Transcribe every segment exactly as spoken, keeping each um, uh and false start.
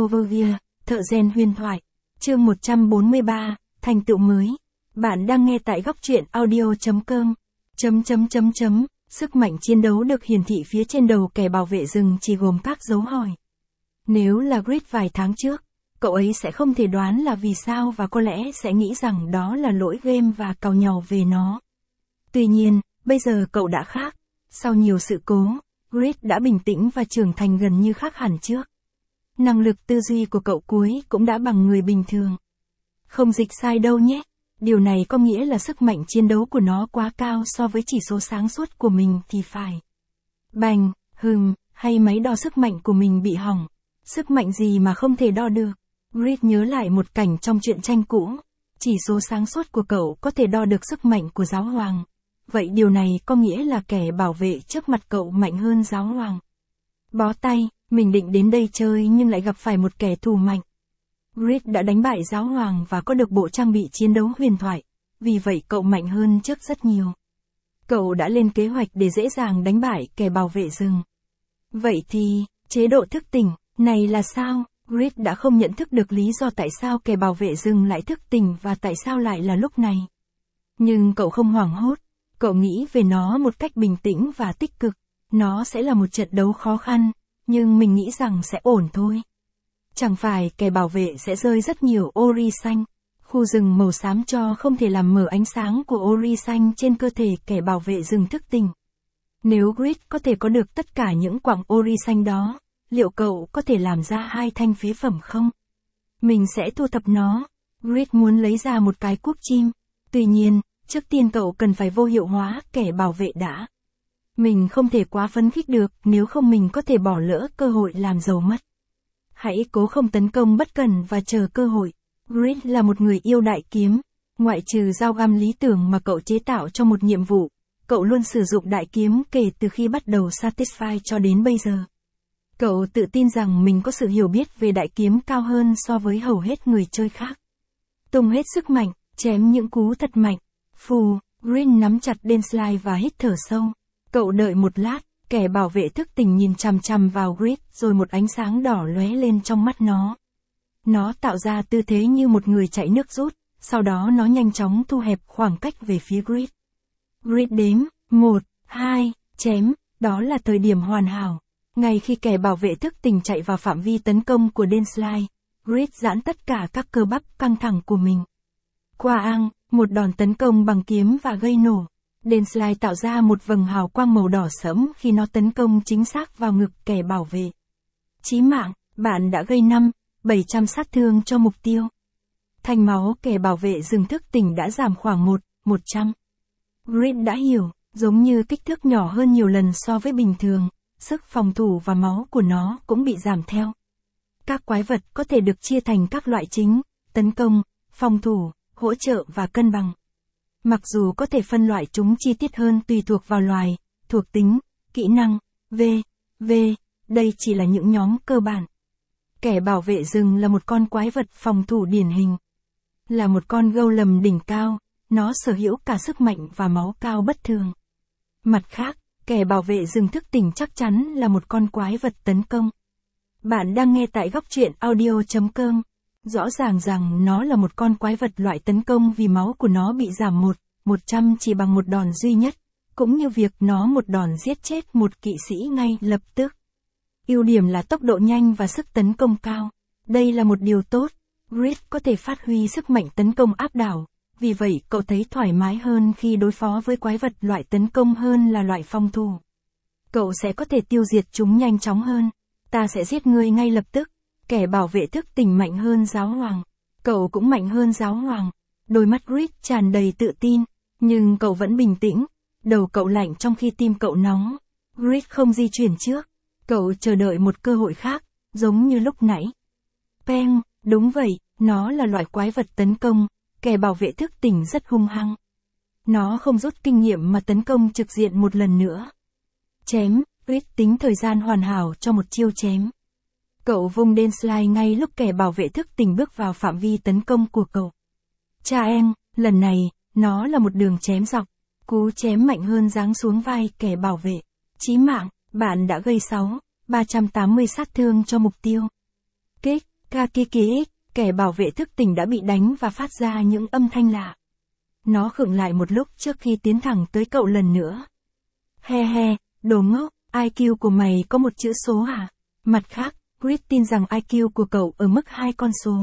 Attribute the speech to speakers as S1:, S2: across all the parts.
S1: Overview, thợ rèn huyền thoại. Chương một trăm bốn mươi ba, thành tựu mới. Bạn đang nghe tại góc truyện audio.com. Chấm chấm chấm chấm, sức mạnh chiến đấu được hiển thị phía trên đầu kẻ bảo vệ rừng chỉ gồm các dấu hỏi. Nếu là Grid vài tháng trước, cậu ấy sẽ không thể đoán là vì sao và có lẽ sẽ nghĩ rằng đó là lỗi game và càu nhàu về nó. Tuy nhiên, bây giờ cậu đã khác. Sau nhiều sự cố, Grid đã bình tĩnh và trưởng thành gần như khác hẳn trước. Năng lực tư duy của cậu cuối cũng đã bằng người bình thường. Không dịch sai đâu nhé. Điều này có nghĩa là sức mạnh chiến đấu của nó quá cao so với chỉ số sáng suốt của mình thì phải. Bành, hừm, hay máy đo sức mạnh của mình bị hỏng. Sức mạnh gì mà không thể đo được? Grid nhớ lại một cảnh trong truyện tranh cũ. Chỉ số sáng suốt của cậu có thể đo được sức mạnh của giáo hoàng. Vậy điều này có nghĩa là kẻ bảo vệ trước mặt cậu mạnh hơn giáo hoàng. Bó tay, mình định đến đây chơi nhưng lại gặp phải một kẻ thù mạnh. Grid đã đánh bại giáo hoàng và có được bộ trang bị chiến đấu huyền thoại. Vì vậy cậu mạnh hơn trước rất nhiều. Cậu đã lên kế hoạch để dễ dàng đánh bại kẻ bảo vệ rừng. Vậy thì, chế độ thức tỉnh, này là sao? Grid đã không nhận thức được lý do tại sao kẻ bảo vệ rừng lại thức tỉnh và tại sao lại là lúc này. Nhưng cậu không hoảng hốt. Cậu nghĩ về nó một cách bình tĩnh và tích cực. Nó sẽ là một trận đấu khó khăn, nhưng mình nghĩ rằng sẽ ổn thôi. Chẳng phải kẻ bảo vệ sẽ rơi rất nhiều ori xanh. Khu rừng màu xám cho không thể làm mờ ánh sáng của ori xanh trên cơ thể kẻ bảo vệ rừng thức tỉnh. Nếu Grid có thể có được tất cả những quặng ori xanh đó, liệu cậu có thể làm ra hai thanh phế phẩm không? Mình sẽ thu thập nó. Grid muốn lấy ra một cái cuốc chim. Tuy nhiên, trước tiên cậu cần phải vô hiệu hóa kẻ bảo vệ đã. Mình không thể quá phấn khích được, nếu không mình có thể bỏ lỡ cơ hội làm giàu mất. Hãy cố không tấn công bất cần và chờ cơ hội. Grid là một người yêu đại kiếm. Ngoại trừ dao găm lý tưởng mà cậu chế tạo cho một nhiệm vụ, cậu luôn sử dụng đại kiếm kể từ khi bắt đầu Satisfy cho đến bây giờ. Cậu tự tin rằng mình có sự hiểu biết về đại kiếm cao hơn so với hầu hết người chơi khác. Tung hết sức mạnh, chém những cú thật mạnh. Phù, Grid nắm chặt Denslai và hít thở sâu. Cậu đợi một lát, kẻ bảo vệ thức tỉnh nhìn chằm chằm vào Grid rồi một ánh sáng đỏ lóe lên trong mắt nó. Nó tạo ra tư thế như một người chạy nước rút, sau đó nó nhanh chóng thu hẹp khoảng cách về phía Grid. Grid đếm, một, hai, chém, đó là thời điểm hoàn hảo. Ngay khi kẻ bảo vệ thức tỉnh chạy vào phạm vi tấn công của Denslai, Grid giãn tất cả các cơ bắp căng thẳng của mình. Qua ang, một đòn tấn công bằng kiếm và gây nổ. Denslai tạo ra một vầng hào quang màu đỏ sẫm khi nó tấn công chính xác vào ngực kẻ bảo vệ. Chí mạng, bạn đã gây năm, bảy trăm sát thương cho mục tiêu. Thanh máu kẻ bảo vệ rừng thức tỉnh đã giảm khoảng một, một trăm. Grid đã hiểu, giống như kích thước nhỏ hơn nhiều lần so với bình thường, sức phòng thủ và máu của nó cũng bị giảm theo. Các quái vật có thể được chia thành các loại chính, tấn công, phòng thủ, hỗ trợ và cân bằng. Mặc dù có thể phân loại chúng chi tiết hơn tùy thuộc vào loài, thuộc tính, kỹ năng, v, v, đây chỉ là những nhóm cơ bản. Kẻ bảo vệ rừng là một con quái vật phòng thủ điển hình. Là một con golem đỉnh cao, nó sở hữu cả sức mạnh và máu cao bất thường. Mặt khác, kẻ bảo vệ rừng thức tỉnh chắc chắn là một con quái vật tấn công. Bạn đang nghe tại góc truyện audio.com. Rõ ràng rằng nó là một con quái vật loại tấn công vì máu của nó bị giảm một, một trăm chỉ bằng một đòn duy nhất, cũng như việc nó một đòn giết chết một kỵ sĩ ngay lập tức. Ưu điểm là tốc độ nhanh và sức tấn công cao. Đây là một điều tốt. Grid có thể phát huy sức mạnh tấn công áp đảo, vì vậy cậu thấy thoải mái hơn khi đối phó với quái vật loại tấn công hơn là loại phòng thủ. Cậu sẽ có thể tiêu diệt chúng nhanh chóng hơn. Ta sẽ giết ngươi ngay lập tức. Kẻ bảo vệ thức tỉnh mạnh hơn giáo hoàng. Cậu cũng mạnh hơn giáo hoàng. Đôi mắt Grid tràn đầy tự tin, nhưng cậu vẫn bình tĩnh. Đầu cậu lạnh trong khi tim cậu nóng. Grid không di chuyển trước. Cậu chờ đợi một cơ hội khác, giống như lúc nãy. Peng, đúng vậy, nó là loại quái vật tấn công. Kẻ bảo vệ thức tỉnh rất hung hăng. Nó không rút kinh nghiệm mà tấn công trực diện một lần nữa. Chém, Grid tính thời gian hoàn hảo cho một chiêu chém. Cậu vung Denslai ngay lúc kẻ bảo vệ thức tỉnh bước vào phạm vi tấn công của cậu. Cha em, lần này, nó là một đường chém dọc. Cú chém mạnh hơn giáng xuống vai kẻ bảo vệ. Chí mạng, bạn đã gây sáu, ba trăm tám mươi sát thương cho mục tiêu. Kích, Kakiki, kẻ bảo vệ thức tỉnh đã bị đánh và phát ra những âm thanh lạ. Nó khựng lại một lúc trước khi tiến thẳng tới cậu lần nữa. He he, đồ ngốc, i kiu của mày có một chữ số à? Mặt khác, Grit tin rằng i kiu của cậu ở mức hai con số.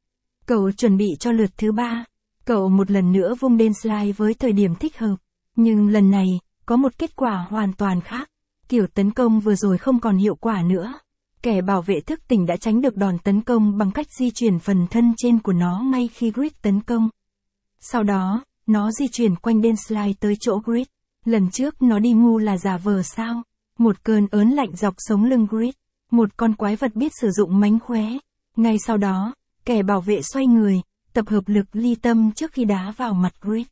S1: Cậu chuẩn bị cho lượt thứ ba. Cậu một lần nữa vung Dance với thời điểm thích hợp. Nhưng lần này, có một kết quả hoàn toàn khác. Kiểu tấn công vừa rồi không còn hiệu quả nữa. Kẻ bảo vệ thức tỉnh đã tránh được đòn tấn công bằng cách di chuyển phần thân trên của nó ngay khi Grit tấn công. Sau đó, nó di chuyển quanh Dance tới chỗ Grit. Lần trước nó đi ngu là giả vờ sao? Một cơn ớn lạnh dọc sống lưng Grit. Một con quái vật biết sử dụng mánh khóe. Ngay sau đó, kẻ bảo vệ xoay người, tập hợp lực ly tâm trước khi đá vào mặt Grit.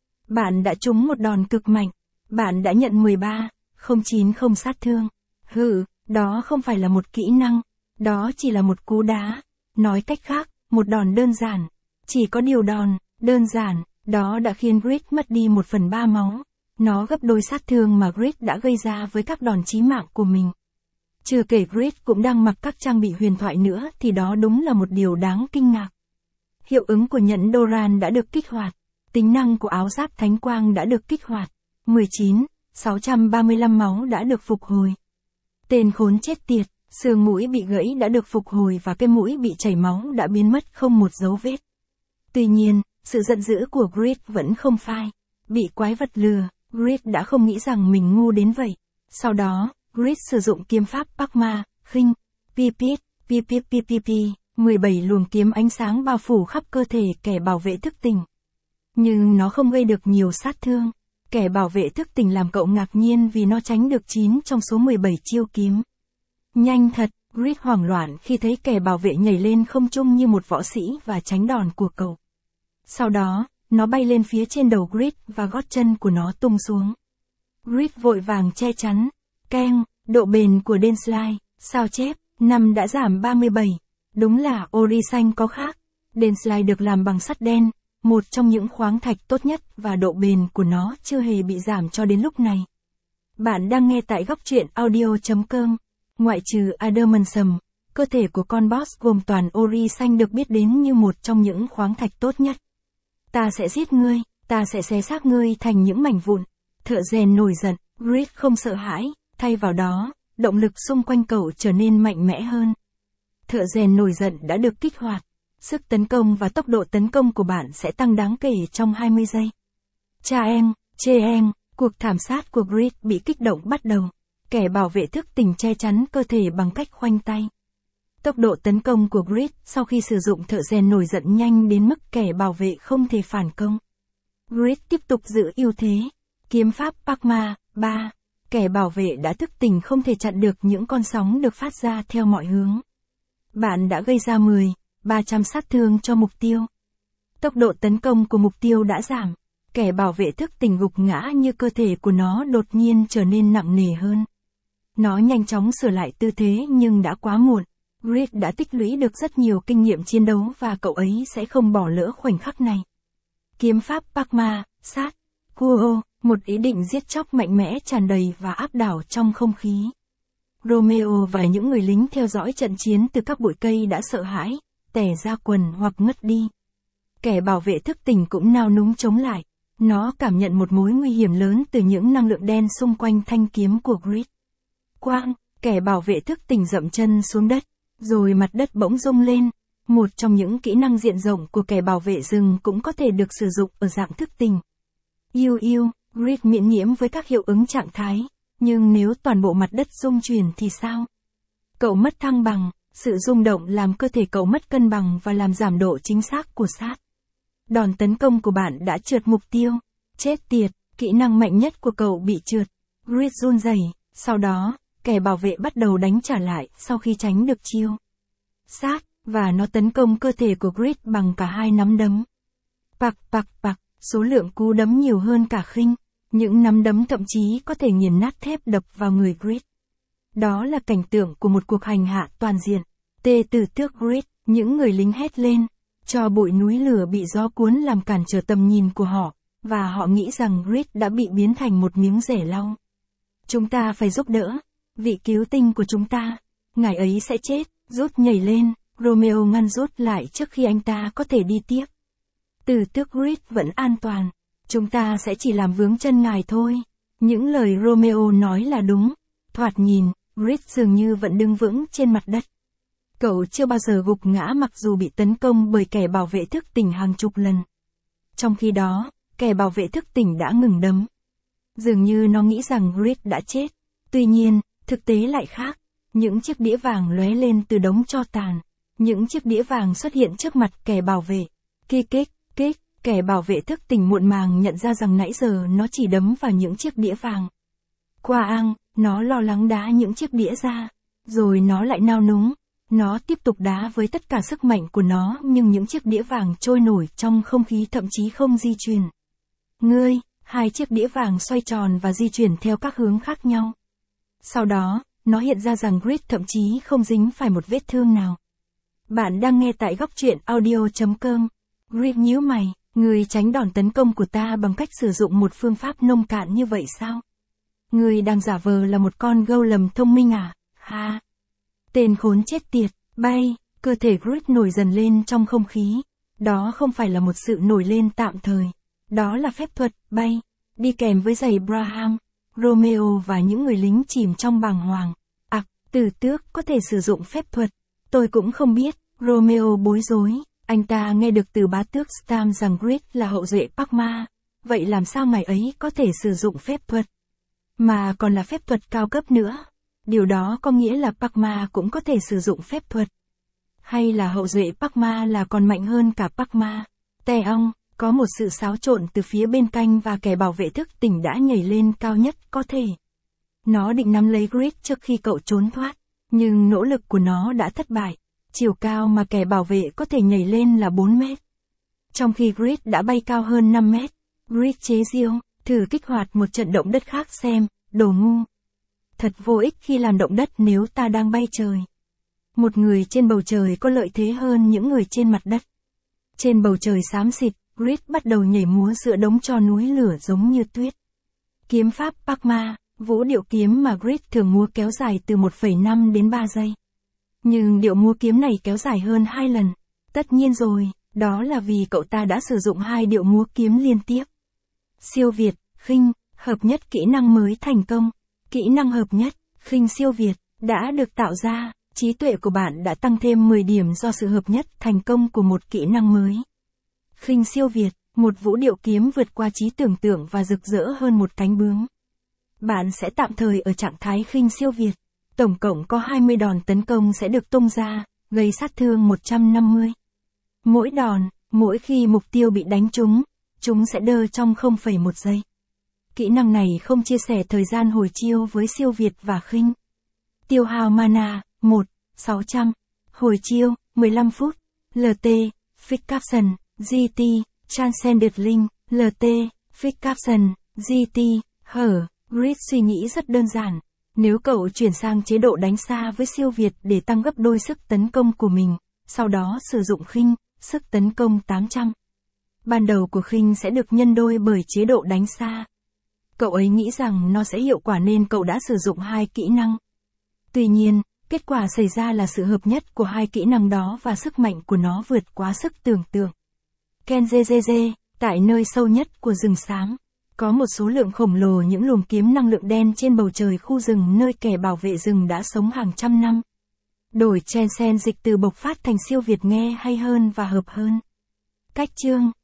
S1: Bạn đã trúng một đòn cực mạnh. Bạn đã nhận mười ba, không chín không sát thương. Hừ, đó không phải là một kỹ năng. Đó chỉ là một cú đá. Nói cách khác, một đòn đơn giản. Chỉ có điều đòn, đơn giản, đó đã khiến Grit mất đi một phần ba máu. Nó gấp đôi sát thương mà Grit đã gây ra với các đòn chí mạng của mình. Chưa kể Grit cũng đang mặc các trang bị huyền thoại nữa thì đó đúng là một điều đáng kinh ngạc. Hiệu ứng của nhẫn Doran đã được kích hoạt. Tính năng của áo giáp thánh quang đã được kích hoạt. mười chín, sáu trăm ba mươi lăm máu đã được phục hồi. Tên khốn chết tiệt, xương mũi bị gãy đã được phục hồi và cái mũi bị chảy máu đã biến mất không một dấu vết. Tuy nhiên, sự giận dữ của Grit vẫn không phai. Bị quái vật lừa, Grit đã không nghĩ rằng mình ngu đến vậy. Sau đó, Grit sử dụng kiếm pháp Pakma, khinh, pipit, pipip pipip, mười bảy luồng kiếm ánh sáng bao phủ khắp cơ thể kẻ bảo vệ thức tỉnh. Nhưng nó không gây được nhiều sát thương. Kẻ bảo vệ thức tỉnh làm cậu ngạc nhiên vì nó tránh được chín trong số mười bảy chiêu kiếm. Nhanh thật, Grit hoảng loạn khi thấy kẻ bảo vệ nhảy lên không trung như một võ sĩ và tránh đòn của cậu. Sau đó, nó bay lên phía trên đầu Grit và gót chân của nó tung xuống. Grit vội vàng che chắn. Keng, độ bền của Dance, sao chép, năm đã giảm ba mươi bảy. Đúng là Ori xanh có khác. Dance được làm bằng sắt đen, một trong những khoáng thạch tốt nhất và độ bền của nó chưa hề bị giảm cho đến lúc này. Bạn đang nghe tại góc truyện audio chấm com. Ngoại trừ Adamantium, cơ thể của con boss gồm toàn Ori xanh được biết đến như một trong những khoáng thạch tốt nhất. Ta sẽ giết ngươi, ta sẽ xé xác ngươi thành những mảnh vụn. Thợ rèn nổi giận, Grit không sợ hãi, thay vào đó, động lực xung quanh cậu trở nên mạnh mẽ hơn. Thợ rèn nổi giận đã được kích hoạt. Sức tấn công và tốc độ tấn công của bạn sẽ tăng đáng kể trong hai mươi giây. Cha em, chê em, cuộc thảm sát của Grit bị kích động bắt đầu. Kẻ bảo vệ thức tỉnh che chắn cơ thể bằng cách khoanh tay. Tốc độ tấn công của Grit sau khi sử dụng thợ rèn nổi giận nhanh đến mức kẻ bảo vệ không thể phản công. Grit tiếp tục giữ ưu thế. Kiếm pháp Pakma, ba. Kẻ bảo vệ đã thức tỉnh không thể chặn được những con sóng được phát ra theo mọi hướng. Bạn đã gây ra mười, ba trăm sát thương cho mục tiêu. Tốc độ tấn công của mục tiêu đã giảm. Kẻ bảo vệ thức tỉnh gục ngã như cơ thể của nó đột nhiên trở nên nặng nề hơn. Nó nhanh chóng sửa lại tư thế nhưng đã quá muộn. Grit đã tích lũy được rất nhiều kinh nghiệm chiến đấu và cậu ấy sẽ không bỏ lỡ khoảnh khắc này. Kiếm pháp Pakma, sát, Kuo, một ý định giết chóc mạnh mẽ tràn đầy và áp đảo trong không khí. Romeo và những người lính theo dõi trận chiến từ các bụi cây đã sợ hãi, tè ra quần hoặc ngất đi. Kẻ bảo vệ thức tỉnh cũng nao núng chống lại. Nó cảm nhận một mối nguy hiểm lớn từ những năng lượng đen xung quanh thanh kiếm của Grit. Quang, kẻ bảo vệ thức tỉnh dậm chân xuống đất, rồi mặt đất bỗng rung lên. Một trong những kỹ năng diện rộng của kẻ bảo vệ rừng cũng có thể được sử dụng ở dạng thức tỉnh. Yêu yêu, Grit miễn nhiễm với các hiệu ứng trạng thái, nhưng nếu toàn bộ mặt đất rung chuyển thì sao? Cậu mất thăng bằng, sự rung động làm cơ thể cậu mất cân bằng và làm giảm độ chính xác của sát. Đòn tấn công của bạn đã trượt mục tiêu. Chết tiệt, kỹ năng mạnh nhất của cậu bị trượt. Grit run rẩy, sau đó, kẻ bảo vệ bắt đầu đánh trả lại sau khi tránh được chiêu. Sát, và nó tấn công cơ thể của Grit bằng cả hai nắm đấm. Pạc pạc pạc, số lượng cú đấm nhiều hơn cả khinh. Những nắm đấm thậm chí có thể nghiền nát thép đập vào người Grit. Đó là cảnh tượng của một cuộc hành hạ toàn diện. Tê từ tước Grit, những người lính hét lên. Cho bụi núi lửa bị gió cuốn làm cản trở tầm nhìn của họ, và họ nghĩ rằng Grit đã bị biến thành một miếng rẻ lau. Chúng ta phải giúp đỡ. Vị cứu tinh của chúng ta. Ngài ấy sẽ chết, rút nhảy lên. Romeo ngăn rút lại trước khi anh ta có thể đi tiếp. Từ tước Grid vẫn an toàn. Chúng ta sẽ chỉ làm vướng chân ngài thôi. Những lời Romeo nói là đúng. Thoạt nhìn, Grid dường như vẫn đứng vững trên mặt đất. Cậu chưa bao giờ gục ngã mặc dù bị tấn công bởi kẻ bảo vệ thức tỉnh hàng chục lần. Trong khi đó, kẻ bảo vệ thức tỉnh đã ngừng đấm. Dường như nó nghĩ rằng Grid đã chết. Tuy nhiên, thực tế lại khác. Những chiếc đĩa vàng lóe lên từ đống tro tàn. Những chiếc đĩa vàng xuất hiện trước mặt kẻ bảo vệ. Kích kích, kích, kẻ bảo vệ thức tỉnh muộn màng nhận ra rằng nãy giờ nó chỉ đấm vào những chiếc đĩa vàng. Qua ang, nó lo lắng đá những chiếc đĩa ra. Rồi nó lại nao núng. Nó tiếp tục đá với tất cả sức mạnh của nó nhưng những chiếc đĩa vàng trôi nổi trong không khí thậm chí không di chuyển. Ngươi, hai chiếc đĩa vàng xoay tròn và di chuyển theo các hướng khác nhau. Sau đó, nó hiện ra rằng Grid thậm chí không dính phải một vết thương nào. Bạn đang nghe tại góc truyện audio chấm com. Grid nhíu mày, ngươi tránh đòn tấn công của ta bằng cách sử dụng một phương pháp nông cạn như vậy sao? Ngươi đang giả vờ là một con gâu lầm thông minh à? Ha! Tên khốn chết tiệt, bay, cơ thể Grid nổi dần lên trong không khí. Đó không phải là một sự nổi lên tạm thời. Đó là phép thuật, bay, đi kèm với giày Braham. Romeo và những người lính chìm trong bàng hoàng. Ặc, à, từ tước có thể sử dụng phép thuật. Tôi cũng không biết, Romeo bối rối. Anh ta nghe được từ bá tước Stam rằng Grid là hậu duệ Parma. Vậy làm sao ngài ấy có thể sử dụng phép thuật? Mà còn là phép thuật cao cấp nữa. Điều đó có nghĩa là Parma cũng có thể sử dụng phép thuật. Hay là hậu duệ Parma là còn mạnh hơn cả Parma? Tè ong, có một sự xáo trộn từ phía bên canh và kẻ bảo vệ thức tỉnh đã nhảy lên cao nhất có thể. Nó định nắm lấy Grid trước khi cậu trốn thoát, nhưng nỗ lực của nó đã thất bại. Chiều cao mà kẻ bảo vệ có thể nhảy lên là bốn mét. Trong khi Grid đã bay cao hơn năm mét, Grid chế giễu, thử kích hoạt một trận động đất khác xem, đồ ngu. Thật vô ích khi làm động đất nếu ta đang bay trời. Một người trên bầu trời có lợi thế hơn những người trên mặt đất. Trên bầu trời xám xịt, Grid bắt đầu nhảy múa giữa đống tro núi lửa giống như tuyết. Kiếm pháp Parma, vũ điệu kiếm mà Grid thường múa kéo dài từ một phẩy năm đến ba giây. Nhưng điệu múa kiếm này kéo dài hơn hai lần. Tất nhiên rồi, đó là vì cậu ta đã sử dụng hai điệu múa kiếm liên tiếp. Siêu việt, khinh, hợp nhất kỹ năng mới thành công. Kỹ năng hợp nhất, khinh siêu việt, đã được tạo ra. Trí tuệ của bạn đã tăng thêm mười điểm do sự hợp nhất thành công của một kỹ năng mới. Khinh siêu việt, một vũ điệu kiếm vượt qua trí tưởng tượng và rực rỡ hơn một cánh bướm. Bạn sẽ tạm thời ở trạng thái khinh siêu việt. Tổng cộng có hai mươi đòn tấn công sẽ được tung ra, gây sát thương một trăm năm mươi. Mỗi đòn, mỗi khi mục tiêu bị đánh trúng, chúng sẽ đơ trong không phẩy một giây. Kỹ năng này không chia sẻ thời gian hồi chiêu với siêu việt và khinh. Tiêu hao mana, một, sáu trăm. Hồi chiêu, mười lăm phút. lờ tê, Fix Caption, giê tê, Transcended Link, lờ tê, Fix Caption, giê tê, hở. Grid suy nghĩ rất đơn giản. Nếu cậu chuyển sang chế độ đánh xa với siêu việt để tăng gấp đôi sức tấn công của mình, sau đó sử dụng khinh, sức tấn công tám trăm. Ban đầu của khinh sẽ được nhân đôi bởi chế độ đánh xa. Cậu ấy nghĩ rằng nó sẽ hiệu quả nên cậu đã sử dụng hai kỹ năng. Tuy nhiên, kết quả xảy ra là sự hợp nhất của hai kỹ năng đó và sức mạnh của nó vượt quá sức tưởng tượng. Kenzeze, tại nơi sâu nhất của rừng xám, có một số lượng khổng lồ những luồng kiếm năng lượng đen trên bầu trời khu rừng nơi kẻ bảo vệ rừng đã sống hàng trăm năm. Đổi Transcend dịch từ bộc phát thành siêu việt nghe hay hơn và hợp hơn. Cách chương